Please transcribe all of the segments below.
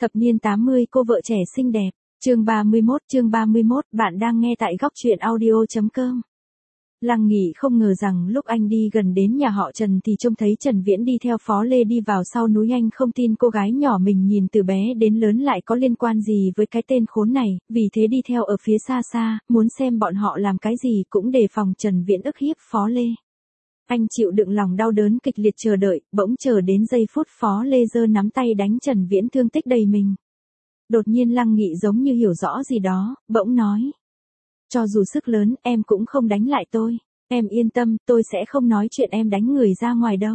Thập niên 80 cô vợ trẻ xinh đẹp. Chương 31, bạn đang nghe tại góc truyện audio.com. Lăng Nghị không ngờ rằng lúc anh đi gần đến nhà họ Trần thì trông thấy Trần Viễn đi theo Phó Lê đi vào sau núi. Anh không tin cô gái nhỏ mình nhìn từ bé đến lớn lại có liên quan gì với cái tên khốn này, vì thế đi theo ở phía xa xa, muốn xem bọn họ làm cái gì, cũng đề phòng Trần Viễn ức hiếp Phó Lê. Anh chịu đựng lòng đau đớn kịch liệt chờ đợi, bỗng chờ đến giây phút Phó Lê giơ nắm tay đánh Trần Viễn thương tích đầy mình. Đột nhiên Lăng Nghị giống như hiểu rõ gì đó, bỗng nói. Cho dù sức lớn, em cũng không đánh lại tôi. Em yên tâm, tôi sẽ không nói chuyện em đánh người ra ngoài đâu.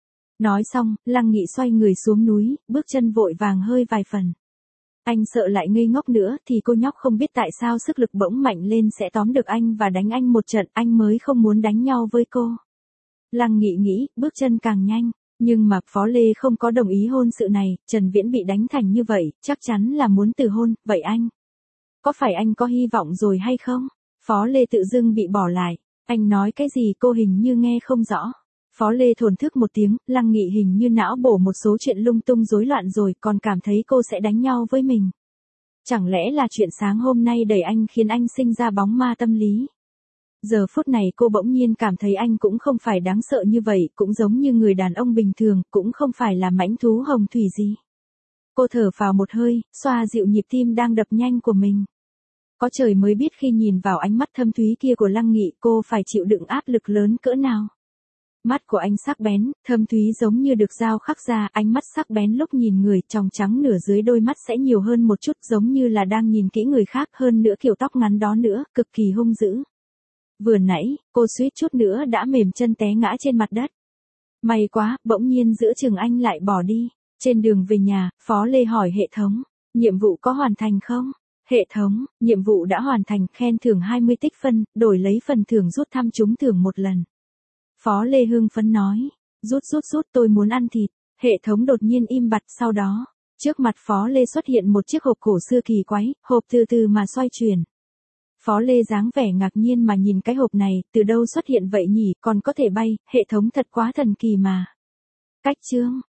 Nói xong, Lăng Nghị xoay người xuống núi, bước chân vội vàng hơi vài phần. Anh sợ lại ngây ngốc nữa thì cô nhóc không biết tại sao sức lực bỗng mạnh lên sẽ tóm được anh và đánh anh một trận, anh mới không muốn đánh nhau với cô. Lăng Nghị nghĩ, bước chân càng nhanh. Nhưng mà Phó Lê không có đồng ý hôn sự này, Trần Viễn bị đánh thành như vậy, chắc chắn là muốn từ hôn, vậy anh? Có phải anh có hy vọng rồi hay không? Phó Lê tự dưng bị bỏ lại. Anh nói cái gì cô hình như nghe không rõ. Phó Lê thổn thức một tiếng, Lăng Nghị hình như não bổ một số chuyện lung tung rối loạn rồi, còn cảm thấy cô sẽ đánh nhau với mình. Chẳng lẽ là chuyện sáng hôm nay đẩy anh khiến anh sinh ra bóng ma tâm lý? Giờ phút này cô bỗng nhiên cảm thấy anh cũng không phải đáng sợ như vậy, cũng giống như người đàn ông bình thường, cũng không phải là mãnh thú hồng thủy gì. Cô thở phào một hơi, xoa dịu nhịp tim đang đập nhanh của mình. Có trời mới biết khi nhìn vào ánh mắt thâm thúy kia của Lăng Nghị cô phải chịu đựng áp lực lớn cỡ nào. Mắt của anh sắc bén, thâm thúy giống như được dao khắc ra, ánh mắt sắc bén lúc nhìn người, tròng trắng nửa dưới đôi mắt sẽ nhiều hơn một chút, giống như là đang nhìn kỹ người khác, hơn nữa kiểu tóc ngắn đó nữa, cực kỳ hung dữ. Vừa nãy, cô suýt chút nữa đã mềm chân té ngã trên mặt đất. May quá, bỗng nhiên giữa chừng anh lại bỏ đi. Trên đường về nhà, Phó Lê hỏi hệ thống, nhiệm vụ có hoàn thành không? Hệ thống, nhiệm vụ đã hoàn thành, khen thưởng 20 tích phân, đổi lấy phần thưởng rút thăm trúng thưởng một lần. Phó Lê hưng phấn nói, rút tôi muốn ăn thịt. Hệ thống đột nhiên im bặt, sau đó, trước mặt Phó Lê xuất hiện một chiếc hộp cổ xưa kỳ quái, hộp từ từ mà xoay chuyển. Phó Lê dáng vẻ ngạc nhiên mà nhìn cái hộp này, từ đâu xuất hiện vậy nhỉ, còn có thể bay, hệ thống thật quá thần kỳ mà. Cách chương,